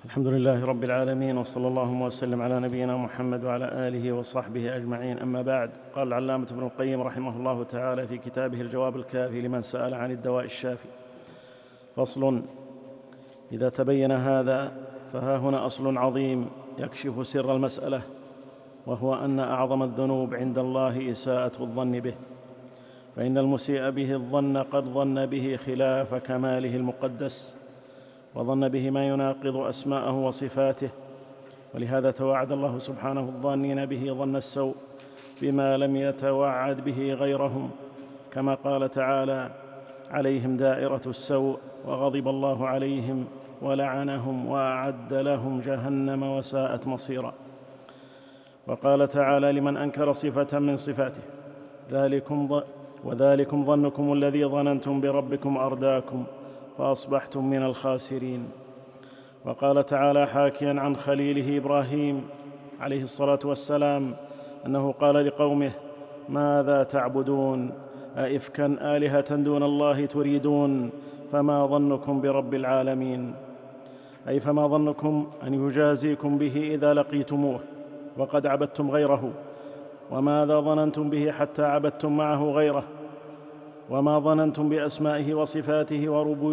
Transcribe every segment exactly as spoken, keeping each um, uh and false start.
الحمد لله رب العالمين، وصلى الله وسلم على نبينا محمد وعلى آله وصحبه أجمعين. أما بعد، قال العلامة ابن القيم رحمه الله تعالى في كتابه الجواب الكافي لمن سأل عن الدواء الشافي: فصل: إذا تبين هذا فها هنا أصل عظيم يكشف سر المسألة، وهو أن أعظم الذنوب عند الله إساءة الظن به، فإن المسيء به الظن قد ظن به خلاف كماله المقدس، وظن به ما يناقض أسماءه وصفاته، ولهذا توعد الله سبحانه الظانين به ظن السوء بما لم يتوعد به غيرهم، كما قال تعالى: عليهم دائرة السوء وغضب الله عليهم ولعنهم وأعد لهم جهنم وساءت مصيرا. وقال تعالى لمن أنكر صفة من صفاته: ذلكم وذلكم ظنكم الذي ظننتم بربكم أرداكم فأصبحتم من الخاسرين. وقال تعالى حاكيا عن خليله إبراهيم عليه الصلاة والسلام أنه قال لقومه: ماذا تعبدون؟ أئفكا آلهة دون الله تريدون؟ فما ظنكم برب العالمين؟ أي فما ظنكم أن يجازيكم به إذا لقيتموه وقد عبدتم غيره؟ وماذا ظننتم به حتى عبدتم معه غيره؟ وما ظننتم بأسمائه وصفاته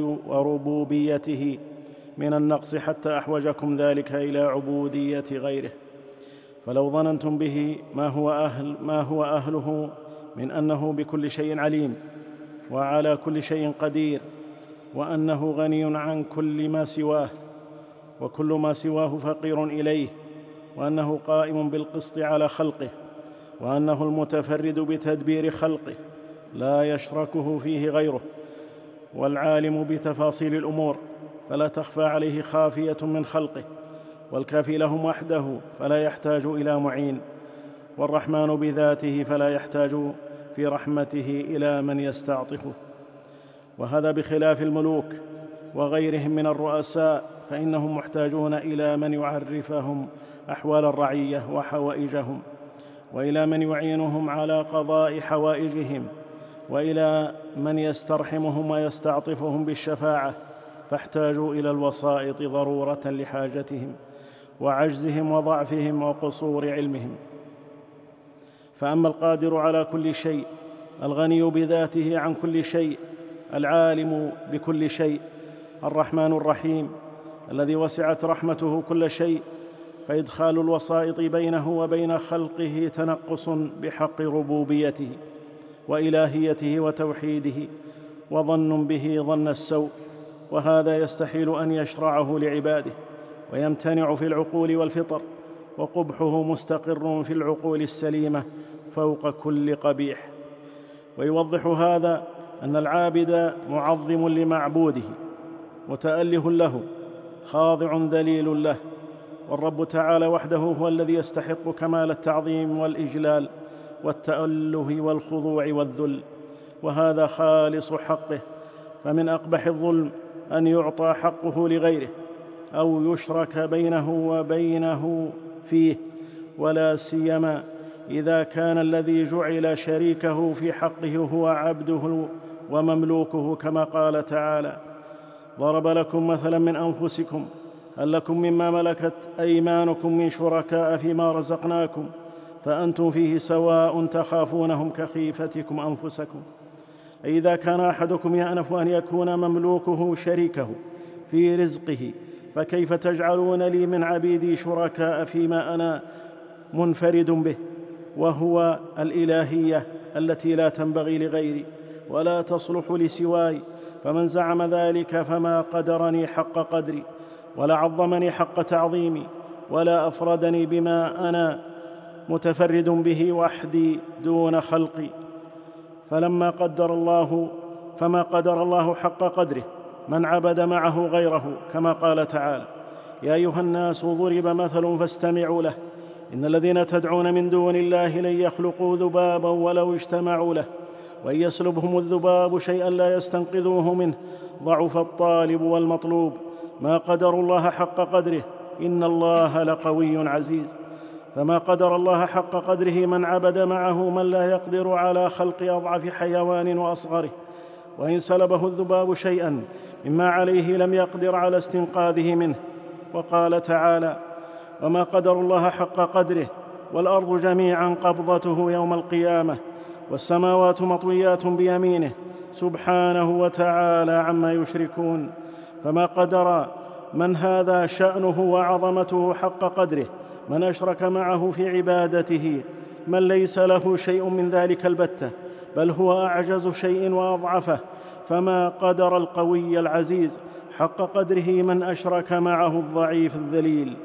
وربوبيته من النقص حتى أحوجكم ذلك إلى عبودية غيره؟ فلو ظننتم به ما هو, أهل ما هو أهله من أنه بكل شيء عليم وعلى كل شيء قدير، وأنه غني عن كل ما سواه، وكل ما سواه فقير إليه، وأنه قائم بالقسط على خلقه، وأنه المتفرد بتدبير خلقه لا يشركه فيه غيره، والعالم بتفاصيل الأمور فلا تخفى عليه خافية من خلقه، والكافي لهم وحده فلا يحتاج إلى معين، والرحمن بذاته فلا يحتاج في رحمته إلى من يستعطفه. وهذا بخلاف الملوك وغيرهم من الرؤساء، فإنهم محتاجون إلى من يعرفهم أحوال الرعية وحوائجهم، وإلى من يعينهم على قضاء حوائجهم، وإلى من يسترحمهم ويستعطفهم بالشفاعة، فاحتاجوا إلى الوسائط ضرورة لحاجتهم وعجزهم وضعفهم وقصور علمهم. فأما القادر على كل شيء الغني بذاته عن كل شيء العالم بكل شيء الرحمن الرحيم الذي وسعت رحمته كل شيء، فإدخال الوسائط بينه وبين خلقه تنقص بحق ربوبيته وإلهيته وتوحيده، وظن به ظن السوء، وهذا يستحيل أن يشرعه لعباده، ويمتنع في العقول والفطر، وقبحه مستقر في العقول السليمة فوق كل قبيح. ويوضح هذا أن العابد معظم لمعبوده متأله له خاضع ذليل له، والرب تعالى وحده هو الذي يستحق كمال التعظيم والإجلال والتأله والخضوع والذل، وهذا خالص حقه. فمن أقبح الظلم أن يعطى حقه لغيره أو يشرك بينه وبينه فيه، ولا سيما إذا كان الذي جعل شريكه في حقه هو عبده ومملوكه، كما قال تعالى: ضرب لكم مثلا من أنفسكم هل لكم مما ملكت أيمانكم من شركاء فيما رزقناكم فأنتم فيه سواء تخافونهم كخيفتكم أنفسكم. أي إذا كان أحدكم يأنف أن يكون مملوكه شريكه في رزقه، فكيف تجعلون لي من عبيدي شركاء فيما أنا منفرد به، وهو الإلهية التي لا تنبغي لغيري ولا تصلح لسواي. فمن زعم ذلك فما قدرني حق قدري، ولا عظمني حق تعظيمي، ولا أفردني بما أنا متفرد به وحدي دون خلقي. فلما قدر الله فما قدر الله حق قدره من عبد معه غيره، كما قال تعالى: يا أيها الناس ضرب مثل فاستمعوا له إن الذين تدعون من دون الله لن يخلقوا ذبابا ولو اجتمعوا له وإن يسلبهم الذباب شيئا لا يستنقذوه منه ضعف الطالب والمطلوب. ما قدروا الله حق قدره إن الله لقوي عزيز. فما قدر الله حق قدره من عبد معه من لا يقدر على خلق أضعف حيوان وأصغره، وإن سلبه الذباب شيئا مما عليه لم يقدر على استنقاذه منه، وقال تعالى: وما قدروا الله حق قدره والأرض جميعا قبضته يوم القيامة والسماوات مطويات بيمينه سبحانه وتعالى عما يشركون. فما قدر من هذا شأنه وعظمته حق قدره من أشرك معه في عبادته من ليس له شيء من ذلك البتة، بل هو أعجز شيء وأضعفه. فما قدر القوي العزيز حق قدره من أشرك معه الضعيف الذليل.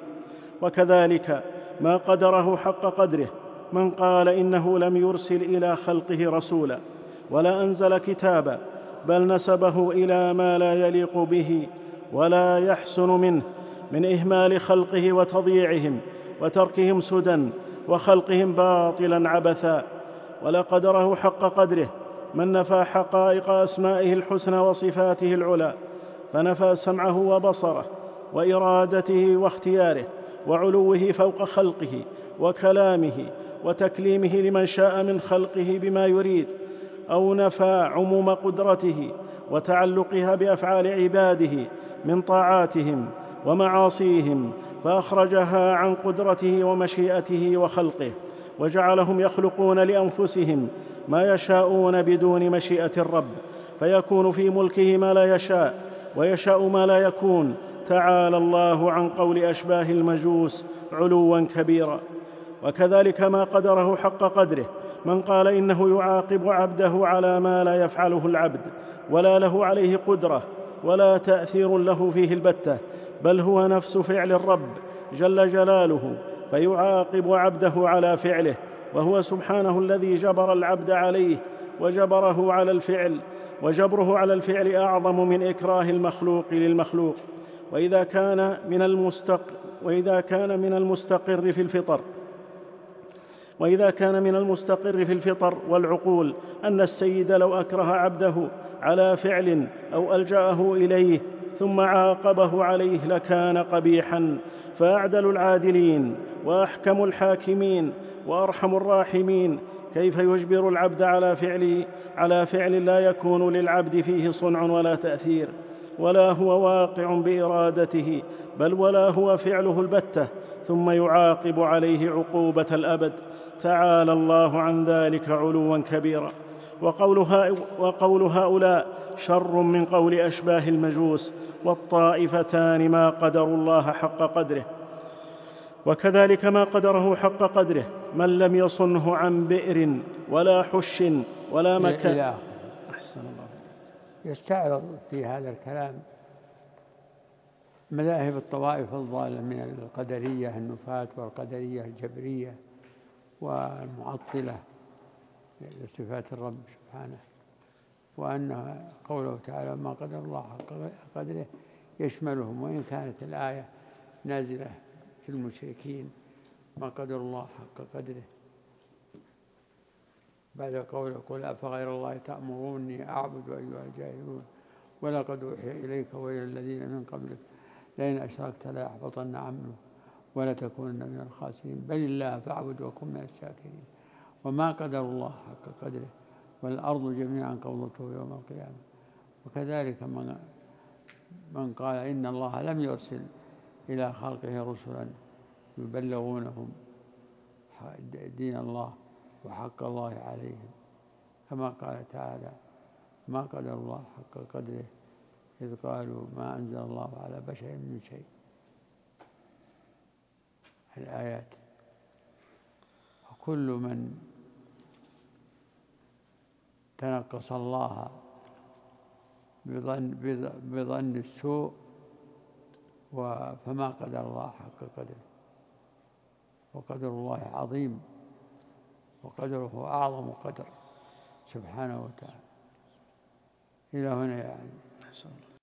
وكذلك ما قدره حق قدره من قال إنه لم يرسل إلى خلقه رسولا ولا أنزل كتابا، بل نسبه إلى ما لا يليق به ولا يحسن منه من إهمال خلقه وتضييعهم وتركهم سدى وخلقهم باطلا عبثا. ولا قدره حق قدره من نفى حقائق أسمائه الحسنى وصفاته العلى، فنفى سمعه وبصره وإرادته واختياره وعلوه فوق خلقه وكلامه وتكليمه لمن شاء من خلقه بما يريد، أو نفى عموم قدرته وتعلقها بأفعال عباده من طاعاتهم ومعاصيهم، فأخرجها عن قدرته ومشيئته وخلقه، وجعلهم يخلقون لأنفسهم ما يشاءون بدون مشيئة الرب، فيكون في ملكه ما لا يشاء ويشاء ما لا يكون. تعالى الله عن قول أشباه المجوس علوا كبيرا. وكذلك ما قدره حق قدره من قال إنه يعاقب عبده على ما لا يفعله العبد ولا له عليه قدرة ولا تأثير له فيه البتة، بل هو نفس فعل الرب جل جلاله، فيعاقب عبده على فعله، وهو سبحانه الذي جبر العبد عليه وجبره على الفعل، وجبره على الفعل أعظم من إكراه المخلوق للمخلوق. وإذا كان من المستقر وإذا كان من المستقر في الفطر وإذا كان من المستقر في الفطر والعقول أن السيد لو أكره عبده على فعل أو ألجأه إليه ثم عاقبه عليه لكان قبيحا، فأعدل العادلين وأحكم الحاكمين وأرحم الراحمين كيف يجبر العبد على فعل على فعل لا يكون للعبد فيه صنع ولا تأثير، ولا هو واقع بإرادته، بل ولا هو فعله البتة، ثم يعاقب عليه عقوبة الأبد. تعالى الله عن ذلك علوا كبيرا. وقول هؤلاء شر من قول أشباه المجوس، والطائفتان ما قدروا الله حق قدره. وكذلك ما قدره حق قدره من لم يصنه عن بئر ولا حش ولا مكان. أحسن الله. يستعرض في هذا الكلام مذاهب الطوائف الضالة من القدرية النفاة والقدرية الجبرية والمعطلة لصفات الرب سبحانه، وأن قوله تعالى ما قدر الله حق قدره يشملهم، وإن كانت الآية نازلة في المشركين ما قدر الله حق قدره. بعد قوله قل أفغير الله تأمروني أعبد أيها الجاهلون ولقد أوحي إليك وإلى الذين من قبلك لئن أشركت ليحبطن عملك ولتكونن من الخاسرين بل الله فاعبد وكن من الشاكرين. وما قدر الله حق قدره والأرض جميعا قبضته يوم القيامة. وكذلك من, من قال إن الله لم يرسل إلى خلقه رسلا يبلغونهم دين الله وحق الله عليهم، كما قال تعالى ما قدر الله حق قدره إذ قالوا ما أنزل الله على بشر من شيء. الآيات. وكل من تنقص الله بظن, بظن السوء فما قدر الله حق قدره. وقدر الله عظيم وقدره أعظم قدر سبحانه وتعالى. إلى هنا يعني.